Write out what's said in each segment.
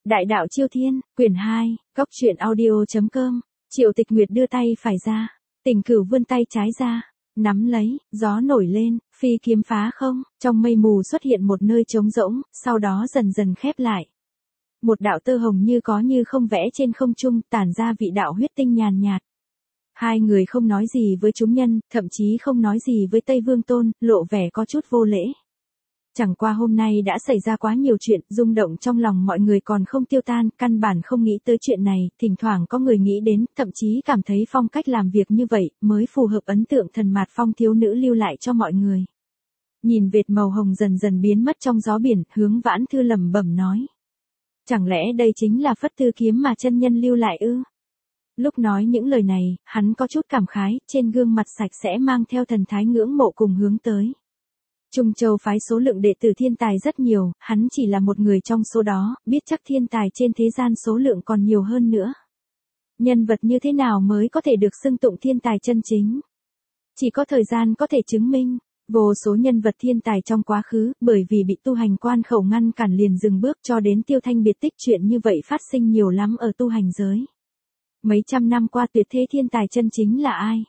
Đại đạo Chiêu Thiên, quyển 2, góc truyện audio.com. Triệu Tịch Nguyệt đưa tay phải ra, Tình Cửu vươn tay trái ra, nắm lấy, gió nổi lên, phi kiếm phá không, trong mây mù xuất hiện một nơi trống rỗng, sau đó dần dần khép lại. Một đạo tơ hồng như có như không vẽ trên không trung, tản ra vị đạo huyết tinh nhàn nhạt. Hai người không nói gì với chúng nhân, thậm chí không nói gì với Tây Vương Tôn, lộ vẻ có chút vô lễ. Chẳng qua hôm nay đã xảy ra quá nhiều chuyện, rung động trong lòng mọi người còn không tiêu tan, căn bản không nghĩ tới chuyện này, thỉnh thoảng có người nghĩ đến, thậm chí cảm thấy phong cách làm việc như vậy, mới phù hợp ấn tượng thần mạt phong thiếu nữ lưu lại cho mọi người. Nhìn vệt màu hồng dần dần biến mất trong gió biển, Hướng Vãn Thư lẩm bẩm nói. Chẳng lẽ đây chính là phất thư kiếm mà chân nhân lưu lại ư? Lúc nói những lời này, hắn có chút cảm khái, trên gương mặt sạch sẽ mang theo thần thái ngưỡng mộ cùng hướng tới. Trung Châu phái số lượng đệ tử thiên tài rất nhiều, hắn chỉ là một người trong số đó, biết chắc thiên tài trên thế gian số lượng còn nhiều hơn nữa. Nhân vật như thế nào mới có thể được xưng tụng thiên tài chân chính? Chỉ có thời gian có thể chứng minh. Vô số nhân vật thiên tài trong quá khứ, bởi vì bị tu hành quan khẩu ngăn cản liền dừng bước cho đến Tiêu Thanh biệt tích chuyện như vậy phát sinh nhiều lắm ở tu hành giới. Mấy trăm năm qua tuyệt thế thiên tài chân chính là ai?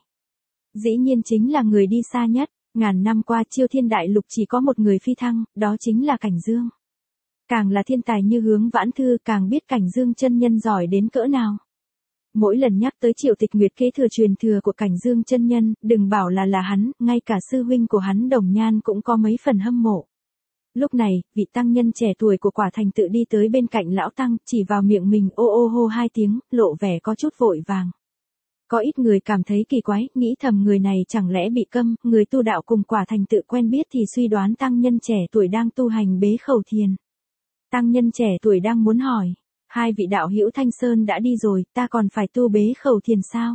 Dĩ nhiên chính là người đi xa nhất. Ngàn năm qua Chiêu Thiên đại lục chỉ có một người phi thăng, đó chính là Cảnh Dương. Càng là thiên tài như Hướng Vãn Thư càng biết Cảnh Dương chân nhân giỏi đến cỡ nào. Mỗi lần nhắc tới Triệu Tịch Nguyệt kế thừa truyền thừa của Cảnh Dương chân nhân, đừng bảo là hắn, ngay cả sư huynh của hắn Đồng Nhan cũng có mấy phần hâm mộ. Lúc này, vị tăng nhân trẻ tuổi của Quả Thành tự đi tới bên cạnh lão tăng, chỉ vào miệng mình ô ô hô hai tiếng, lộ vẻ có chút vội vàng. Có ít người cảm thấy kỳ quái, nghĩ thầm người này chẳng lẽ bị câm, người tu đạo cùng Quả Thành tự quen biết thì suy đoán tăng nhân trẻ tuổi đang tu hành bế khẩu thiền. Tăng nhân trẻ tuổi đang muốn hỏi, hai vị đạo hữu Thanh Sơn đã đi rồi, ta còn phải tu bế khẩu thiền sao?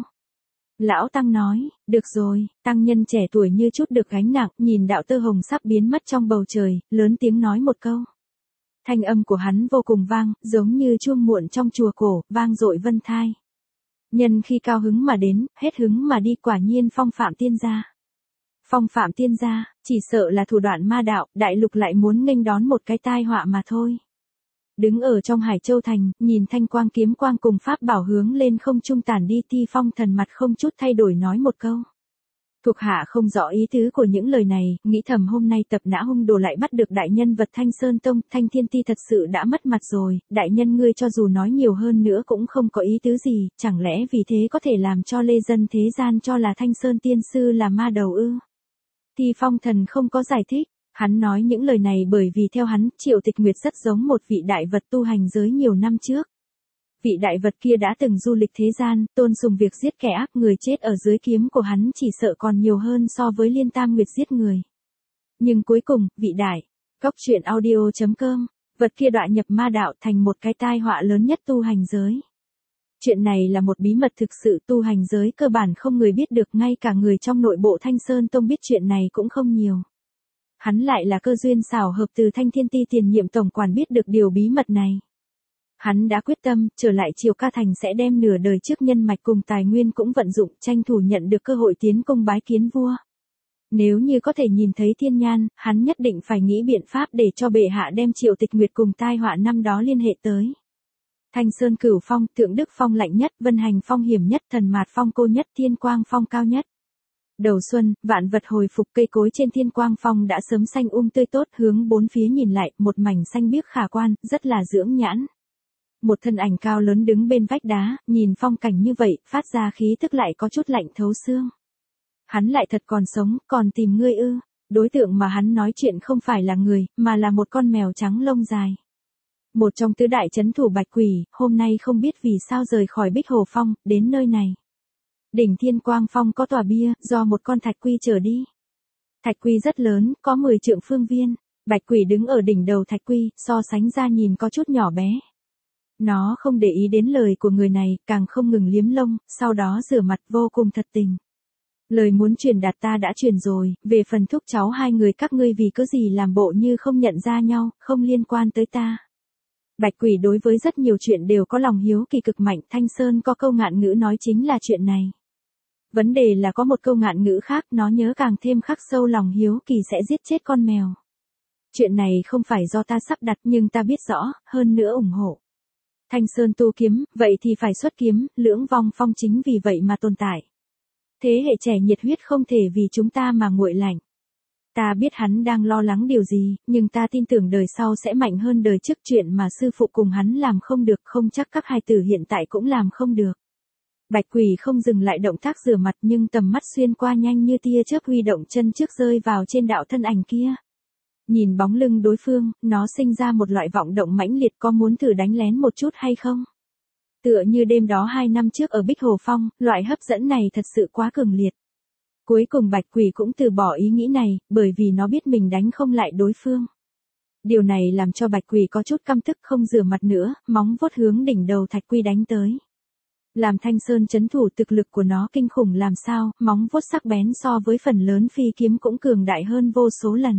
Lão tăng nói, được rồi, tăng nhân trẻ tuổi như chút được gánh nặng, nhìn đạo tơ hồng sắp biến mất trong bầu trời, lớn tiếng nói một câu. Thanh âm của hắn vô cùng vang, giống như chuông muộn trong chùa cổ, vang dội vân thai. Nhân khi cao hứng mà đến, hết hứng mà đi, quả nhiên phong phạm tiên gia. Phong phạm tiên gia, chỉ sợ là thủ đoạn ma đạo, đại lục lại muốn nghênh đón một cái tai họa mà thôi. Đứng ở trong Hải Châu Thành, nhìn thanh quang kiếm quang cùng pháp bảo hướng lên không trung tản đi, Ti Phong thần mặt không chút thay đổi nói một câu. Thuộc hạ không rõ ý tứ của những lời này, nghĩ thầm hôm nay Tập Nã hung đồ lại bắt được đại nhân vật Thanh Sơn Tông, Thanh Thiên Ti thật sự đã mất mặt rồi, đại nhân ngươi cho dù nói nhiều hơn nữa cũng không có ý tứ gì, chẳng lẽ vì thế có thể làm cho lê dân thế gian cho là Thanh Sơn Tiên Sư là ma đầu ư? Ti Phong thần không có giải thích, hắn nói những lời này bởi vì theo hắn, Triệu Tịch Nguyệt rất giống một vị đại vật tu hành giới nhiều năm trước. Vị đại vật kia đã từng du lịch thế gian, tôn sùng việc giết kẻ ác, người chết ở dưới kiếm của hắn chỉ sợ còn nhiều hơn so với Liên Tam Nguyệt giết người. Nhưng cuối cùng, vị đại, góc truyện audio.com, vật kia đọa nhập ma đạo thành một cái tai họa lớn nhất tu hành giới. Chuyện này là một bí mật thực sự, tu hành giới cơ bản không người biết được, ngay cả người trong nội bộ Thanh Sơn Tông biết chuyện này cũng không nhiều. Hắn lại là cơ duyên xảo hợp từ Thanh Thiên Ti tiền nhiệm tổng quản biết được điều bí mật này. Hắn đã quyết tâm, trở lại Triều Ca Thành sẽ đem nửa đời trước nhân mạch cùng tài nguyên cũng vận dụng, tranh thủ nhận được cơ hội tiến cung bái kiến vua. Nếu như có thể nhìn thấy thiên nhan, hắn nhất định phải nghĩ biện pháp để cho bệ hạ đem Triệu Tịch Nguyệt cùng tai họa năm đó liên hệ tới. Thanh Sơn Cửu Phong, Thượng Đức Phong lạnh nhất, Vân Hành Phong hiểm nhất, Thần Mạt Phong cô nhất, Thiên Quang Phong cao nhất. Đầu xuân, vạn vật hồi phục, cây cối trên Thiên Quang Phong đã sớm xanh tươi tốt, hướng bốn phía nhìn lại, một mảnh xanh biếc khả quan, rất là dưỡng nhãn. Một thân ảnh cao lớn đứng bên vách đá, nhìn phong cảnh như vậy, phát ra khí tức lại có chút lạnh thấu xương. Hắn lại thật còn sống, còn tìm ngươi ư? Đối tượng mà hắn nói chuyện không phải là người, mà là một con mèo trắng lông dài. Một trong tứ đại trấn thủ Bạch Quỷ, hôm nay không biết vì sao rời khỏi Bích Hồ Phong, đến nơi này. Đỉnh Thiên Quang Phong có tòa bia, do một con thạch quy chở đi. Thạch quy rất lớn, có 10 trượng phương viên. Bạch Quỷ đứng ở đỉnh đầu thạch quy, so sánh ra nhìn có chút nhỏ bé. Nó không để ý đến lời của người này, càng không ngừng liếm lông, sau đó rửa mặt vô cùng thật tình. Lời muốn truyền đạt ta đã truyền rồi, về phần thúc cháu hai người các ngươi vì cớ gì làm bộ như không nhận ra nhau, không liên quan tới ta. Bạch Quỷ đối với rất nhiều chuyện đều có lòng hiếu kỳ cực mạnh, Thanh Sơn có câu ngạn ngữ nói chính là chuyện này. Vấn đề là có một câu ngạn ngữ khác, nó nhớ càng thêm khắc sâu lòng hiếu kỳ sẽ giết chết con mèo. Chuyện này không phải do ta sắp đặt nhưng ta biết rõ, hơn nữa ủng hộ. Thanh Sơn tu kiếm, vậy thì phải xuất kiếm, Lưỡng Vong Phong chính vì vậy mà tồn tại. Thế hệ trẻ nhiệt huyết không thể vì chúng ta mà nguội lạnh. Ta biết hắn đang lo lắng điều gì, nhưng ta tin tưởng đời sau sẽ mạnh hơn đời trước, chuyện mà sư phụ cùng hắn làm không được không chắc các hài tử hiện tại cũng làm không được. Bạch Quỷ không dừng lại động tác rửa mặt nhưng tầm mắt xuyên qua nhanh như tia chớp huy động chân trước rơi vào trên đạo thân ảnh kia. Nhìn bóng lưng đối phương, nó sinh ra một loại vọng động mãnh liệt, có muốn thử đánh lén một chút hay không? Tựa như đêm đó 2 năm trước ở Bích Hồ Phong, loại hấp dẫn này thật sự quá cường liệt. Cuối cùng Bạch Quỷ cũng từ bỏ ý nghĩ này, bởi vì nó biết mình đánh không lại đối phương. Điều này làm cho Bạch Quỷ có chút căm tức, không rửa mặt nữa, móng vuốt hướng đỉnh đầu Thạch Quy đánh tới. Làm Thanh Sơn trấn thủ, thực lực của nó kinh khủng làm sao, móng vuốt sắc bén so với phần lớn phi kiếm cũng cường đại hơn vô số lần.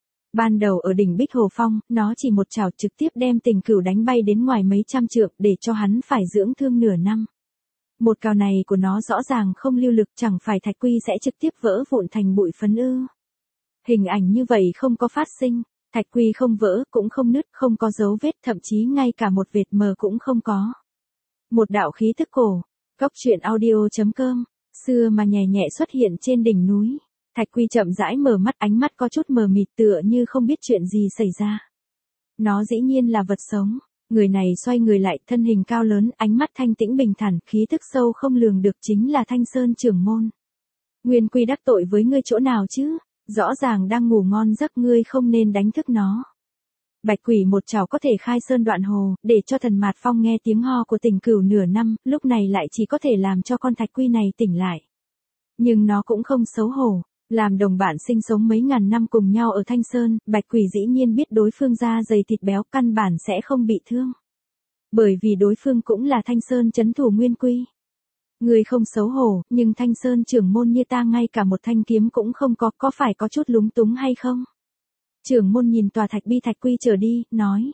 Ban đầu ở đỉnh Bích Hồ Phong, nó chỉ một chảo trực tiếp đem Tình Cửu đánh bay đến ngoài mấy trăm trượng để cho hắn phải dưỡng thương nửa năm. Một cào này của nó rõ ràng không lưu lực, chẳng phải Thạch Quy sẽ trực tiếp vỡ vụn thành bụi phấn ư? Hình ảnh như vậy không có phát sinh, Thạch Quy không vỡ, cũng không nứt, không có dấu vết, thậm chí ngay cả một vệt mờ cũng không có. Một đạo khí tức cổ, Góc Truyện Audio.com, xưa mà nhẹ nhẹ xuất hiện trên đỉnh núi. Thạch Quy chậm rãi mở mắt, ánh mắt có chút mờ mịt, tựa như không biết chuyện gì xảy ra. Nó dĩ nhiên là vật sống. Người này xoay người lại, thân hình cao lớn, ánh mắt thanh tĩnh bình thản, khí tức sâu không lường được, chính là Thanh Sơn trưởng môn. Nguyên Quy đắc tội với ngươi chỗ nào chứ? Rõ ràng đang ngủ ngon giấc, ngươi không nên đánh thức nó. Bạch Quỷ một chảo có thể khai sơn đoạn hồ, để cho Thần Mạt Phong nghe tiếng ho của Tình Cửu nửa năm, lúc này lại chỉ có thể làm cho con Thạch Quy này tỉnh lại. Nhưng nó cũng không xấu hổ. Làm đồng bạn sinh sống mấy ngàn năm cùng nhau ở Thanh Sơn, Bạch Quỷ dĩ nhiên biết đối phương da dày thịt béo, căn bản sẽ không bị thương. Bởi vì đối phương cũng là Thanh Sơn trấn thủ Nguyên Quy. Người không xấu hổ, nhưng Thanh Sơn trưởng môn như ta ngay cả một thanh kiếm cũng không có phải có chút lúng túng hay không? Trưởng môn nhìn tòa Thạch Quy trở đi, nói.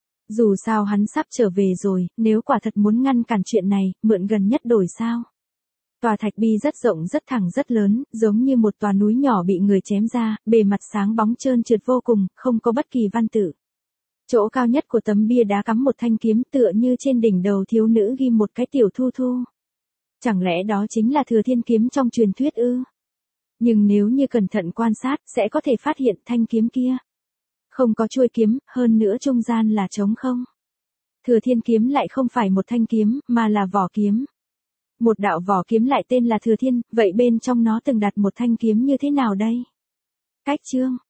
Dù sao hắn sắp trở về rồi, nếu quả thật muốn ngăn cản chuyện này, mượn gần nhất đổi sao? Tòa Thạch Bi rất rộng, rất thẳng, rất lớn, giống như một tòa núi nhỏ bị người chém ra, bề mặt sáng bóng trơn trượt vô cùng, không có bất kỳ văn tự. Chỗ cao nhất của tấm bia đá cắm một thanh kiếm, tựa như trên đỉnh đầu thiếu nữ ghi một cái tiểu thu thu. Chẳng lẽ đó chính là Thừa Thiên kiếm trong truyền thuyết ư? Nhưng nếu như cẩn thận quan sát, sẽ có thể phát hiện thanh kiếm kia không có chuôi kiếm, hơn nữa trung gian là trống không. Thừa Thiên kiếm lại không phải một thanh kiếm, mà là vỏ kiếm. Một đạo vỏ kiếm lại tên là Thừa Thiên, vậy bên trong nó từng đặt một thanh kiếm như thế nào đây? Cách chương